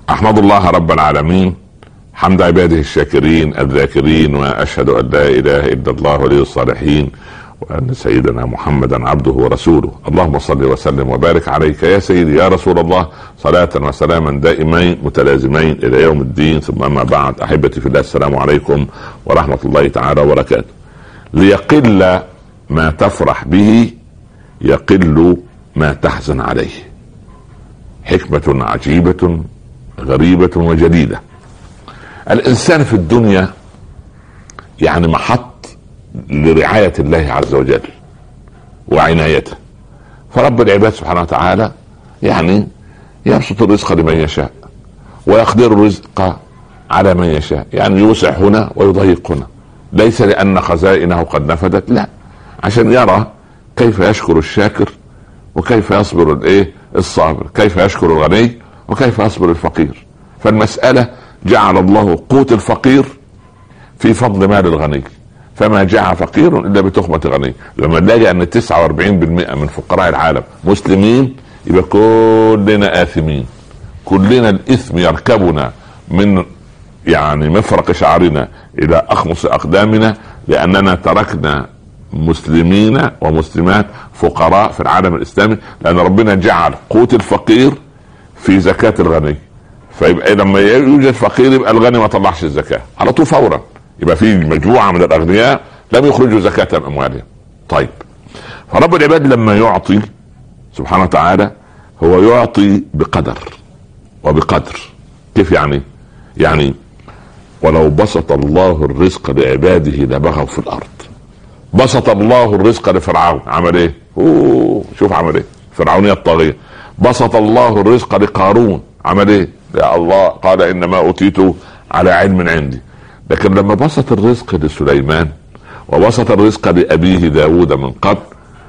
أحمد الله رب العالمين حمد عباده الشاكرين الذاكرين، وأشهد أن لا إله إلا الله ولي الصالحين، وأن سيدنا محمدا عبده ورسوله. اللهم صل وسلم وبارك عليك يا سيدي يا رسول الله، صلاة وسلاما دائمين متلازمين إلى يوم الدين. ثم أما بعد، أحبتي في الله، السلام عليكم ورحمة الله تعالى وبركاته. ليقل ما تفرح به يقل ما تحزن عليه. حكمة عجيبة غريبة وجديدة. الإنسان في الدنيا يعني محط لرعاية الله عز وجل وعنايته، فرب العباد سبحانه وتعالى يعني يبسط الرزق لمن يشاء ويقدر الرزق على من يشاء، يعني يوسع هنا ويضيق هنا، ليس لأن خزائنه قد نفدت، لا، عشان يرى كيف يشكر الشاكر وكيف يصبر الصابر، كيف يشكر الغني وكيف يصبر الفقير. فالمسألة جعل الله قوت الفقير في فضل مال الغني، فما جاء فقير الا بتخمة غني. لما نلاقي ان 49% من فقراء العالم مسلمين، يبقى كلنا آثمين، كلنا الإثم يركبنا من يعني مفرق شعرنا الى اخمص اقدامنا، لاننا تركنا مسلمين ومسلمات فقراء في العالم الاسلامي، لان ربنا جعل قوت الفقير في زكاة الغني. فيبقى لما يوجد فقير يبقى الغني ما طلعش الزكاة على طول فورا، يبقى في مجموعة من الاغنياء لم يخرجوا زكاة اموالهم. طيب، فرب العباد لما يعطي سبحانه وتعالى هو يعطي بقدر وبقدر. كيف يعني ولو بسط الله الرزق لعباده لبغوا في الارض. بسط الله الرزق لفرعون، عمل ايه؟ شوف عمل ايه فرعونية الطاغية. بسط الله الرزق لقارون، عمل ايه؟ يا الله قال انما اوتيته على علم عندي. لكن لما بسط الرزق لسليمان وبسط الرزق لابيه داود من قبل،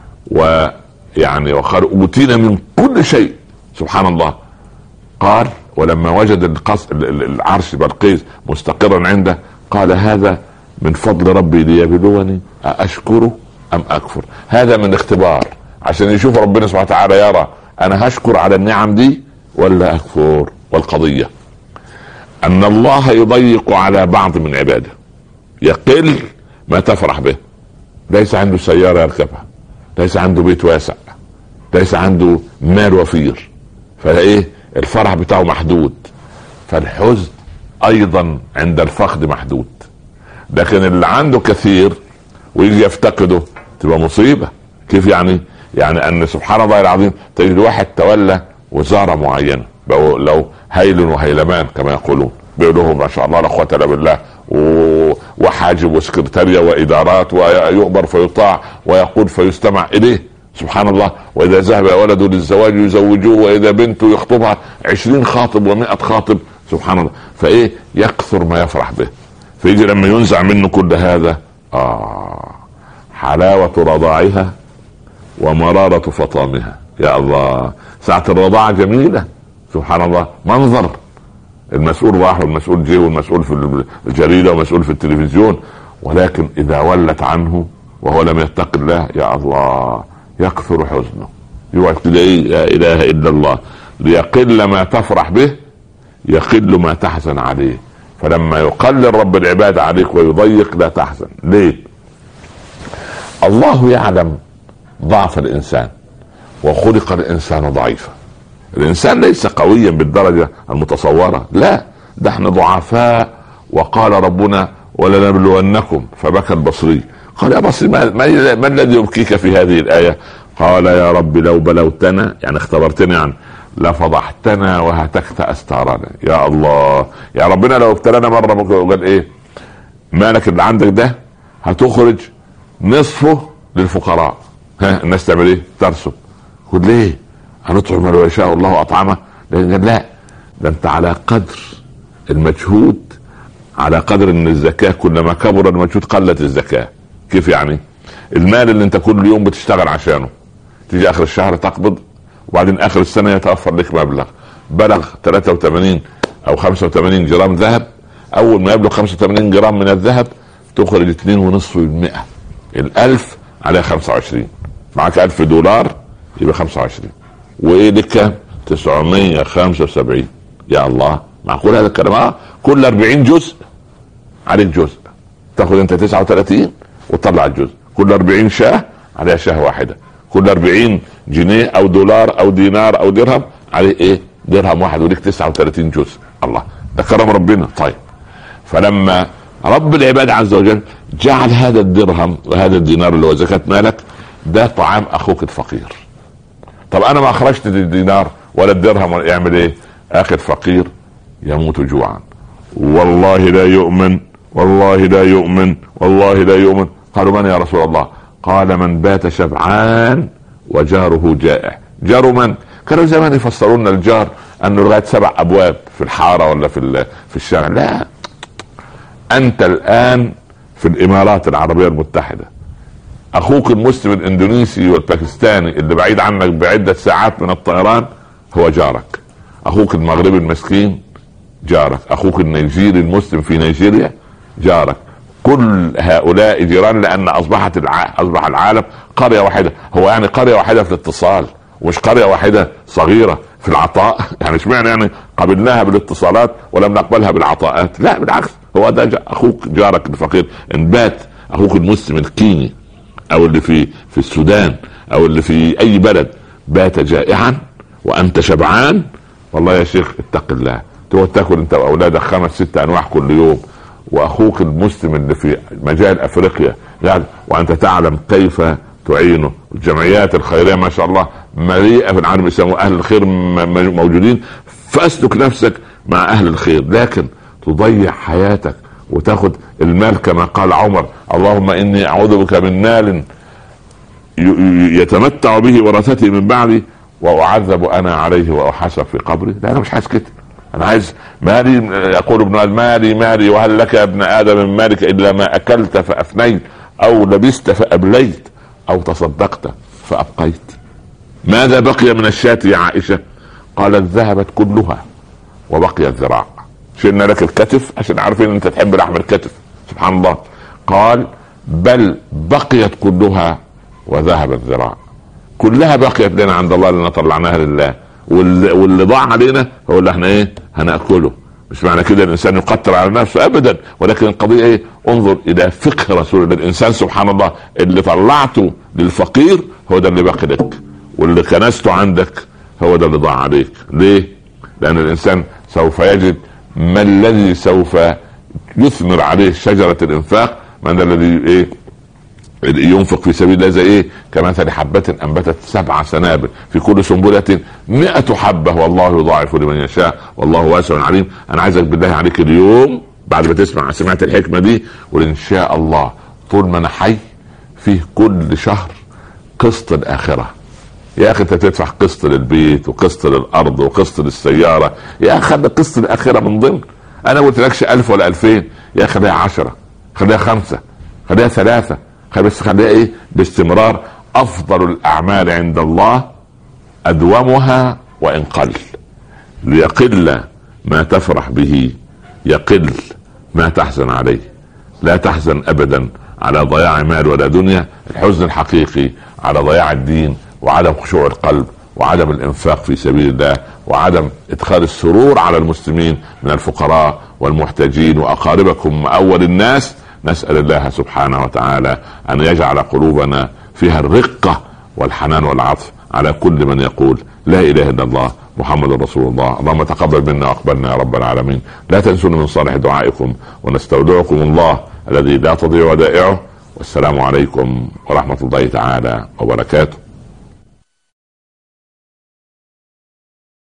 ويعني وقال اوتينا من كل شيء، سبحان الله، قال ولما وجد العرش بلقيس مستقرا عنده قال هذا من فضل ربي ليبلوني أشكر أم أكفر. هذا من اختبار عشان يشوف ربنا سبحانه وتعالى، يرى أنا هشكر على النعم دي ولا أكفر. والقضية أن الله يضيق على بعض من عباده، يقل ما تفرح به. ليس عنده سيارة يركبها، ليس عنده بيت واسع، ليس عنده مال وفير، فايه الفرح بتاعه محدود. فالحزن ايضا عند الفقد محدود. لكن اللي عنده كثير ويجي يفتقده تبقى مصيبة. كيف يعني ان سبحان الله العظيم تجد واحد تولى وزارة معينة، لو هيل وهيلمان كما يقولون، بيقولوا ما شاء الله لا قوة الا بالله، وحاجب وسكرتارية وادارات، ويؤمر فيطاع ويقول فيستمع اليه، سبحان الله. واذا ذهب ولده للزواج يزوجوه، واذا بنته يخطبها 20 خاطب و100 خاطب، سبحان الله. فايه يكثر ما يفرح به. فيجي لما ينزع منه كل هذا، حلاوة رضاعها ومرارة فطامها. يا الله، ساعة الرضاعة جميلة، سبحان الله، منظر المسؤول راح والمسؤول جه والمسؤول في الجريدة والمسؤول في التلفزيون، ولكن اذا ولت عنه وهو لم يتق الله، يا الله، يكثر حزنه. يقعد كده لا اله الا الله. ليقل ما تفرح به يقل ما تحزن عليه. فلما يقلل رب العباد عليك ويضيق لا تحزن. ليه؟ الله يعلم ضعف الانسان، وخلق الانسان ضعيفا. الانسان ليس قويا بالدرجة المتصورة، لا، ده احنا ضعفاء. وقال ربنا ولنبلونكم، فبكى البصري قال يا بصري ما الذي يبكيك في هذه الآية؟ قال يا رب لو بلوتنا، يعني اختبرتنا، يعني لفضحتنا وهتكت أستارنا. يا الله، يا ربنا لو ابتلانا مرة ممكن قال ايه؟ مالك اللي عندك ده هتخرج نصفه للفقراء. الناس تعمل ايه؟ ترسب. قل ليه؟ هنطعم من يشاء الله أطعمه. لكن لا، ده انت على قدر المجهود، على قدر ان الزكاة كلما كبر المجهود قلت الزكاة. كيف يعني؟ المال اللي انت كل يوم بتشتغل عشانه، تيجي اخر الشهر تقبض، وبعدين اخر السنة يتوفر لك مبلغ بلغ 83 او 85 جرام ذهب. اول ما يبلغ 85 جرام من الذهب تخرج 2.5%. 1000 على 25، معك $1000 يبقى 25، وايه لك 975. يا الله، معقول هذا الكلام؟ كل 40 جزء عليك جزء، تاخذ انت 39 وتطلع الجزء. كل 40 شاه عليها شاه واحده. كل 40 جنيه او دولار او دينار او درهم عليه ايه؟ درهم واحد، وليك 39 جزء. الله، ده كرم ربنا. طيب، فلما رب العباد عز وجل جعل هذا الدرهم وهذا الدينار اللي هو زكاة مالك ده طعام اخوك الفقير. طب انا ما اخرجت الدينار ولا الدرهم، ولا يعمل ايه؟ اخر فقير يموت جوعا. والله لا يؤمن، والله لا يؤمن، والله لا يؤمن. قالوا من يا رسول الله؟ قال من بات شبعان وجاره جائع. جار من؟ كانوا زمان يفسرون الجار انه لغايه 7 ابواب في الحاره ولا في الشارع. لا، انت الان في الامارات العربيه المتحده، اخوك المسلم الاندونيسي والباكستاني اللي بعيد عنك بعده ساعات من الطيران هو جارك. اخوك المغربي المسكين جارك. اخوك النيجيري المسلم في نيجيريا جارك. كل هؤلاء جيران، لان اصبح العالم قريه واحده. هو يعني قريه واحده في الاتصال، ومش قريه واحده صغيره في العطاء. يعني اشمعنى يعني قبلناها بالاتصالات ولم نقبلها بالعطاءات؟ لا بالعكس، هو ده اخوك جارك الفقير. ان بات اخوك المسلم الكيني او اللي في السودان او اللي في اي بلد بات جائعا وانت شبعان، والله يا شيخ اتق الله. تاكل انت واولادك 5-6 انواع كل يوم، واخوك المسلم اللي في مجال افريقيا يعني وانت تعلم كيف تعينه. الجمعيات الخيريه ما شاء الله مليئه في العالم الاسلامي، اهل الخير موجودين. فاسلك نفسك مع اهل الخير، لكن تضيع حياتك وتاخذ المال كما قال عمر: اللهم اني اعوذ بك من مال يتمتع به ورثتي من بعدي واعذب انا عليه واحاسب في قبري. لا، انا مش عايز كده. انا عايز مالي. يقول ابن مالي وهل لك يا ابن ادم من مالك الا ما اكلت فافنيت او لبست فابليت او تصدقت فابقيت. ماذا بقي من الشاة يا عائشة؟ قالت ذهبت كلها وبقي الذراع. شلنا لك الكتف عشان عارفين انت تحب لحم الكتف. سبحان الله. قال بل بقيت كلها وذهب الذراع. كلها بقيت لنا عند الله لان طلعناها لله، واللي ضاع علينا هو اللي احنا ايه هنأكله. مش معنى كده الانسان يقتل على نفسه ابدا، ولكن القضية ايه؟ انظر الى فقه رسول الله. الانسان سبحان الله اللي طلعته للفقير هو ده اللي باقي لك، واللي كنسته عندك هو ده اللي ضاع عليك. ليه؟ لان الانسان سوف يجد ما الذي سوف يثمر عليه شجرة الانفاق. من الذي ايه ينفق في سبيل الله زي ايه؟ كمثل حبة انبتت 7 سنابل في كل سنبلة 100 حبة والله يضاعف لمن يشاء والله واسع عليم. انا عايزك بالله عليك اليوم بعد ما سمعت الحكمة دي، وان شاء الله طول ما انا حي فيه كل شهر قسط الاخرة. يا اخي انت تدفع قسط للبيت وقسط للارض وقسط للسيارة، يا اخي خلي قسط الاخرة من ضمن. انا قلت لكش 1000 ولا 2000، يا اخي خليها 10، خليها 5، خليها 3، بس خليها ايه؟ باستمرار. افضل الاعمال عند الله ادومها وان قل. ليقل ما تفرح به، يقل ما تحزن عليه. لا تحزن ابدا على ضياع مال ولا دنيا. الحزن الحقيقي على ضياع الدين وعدم خشوع القلب وعدم الانفاق في سبيل الله وعدم ادخال السرور على المسلمين من الفقراء والمحتاجين واقاربكم اول الناس. نسأل الله سبحانه وتعالى ان يجعل قلوبنا فيها الرقة والحنان والعطف على كل من يقول لا اله الا الله محمد رسول الله. اللهم تقبل منا واقبلنا يا رب العالمين. لا تنسونا من صالح دعائكم، ونستودعكم الله الذي لا تضيع ودائعه. والسلام عليكم ورحمة الله تعالى وبركاته.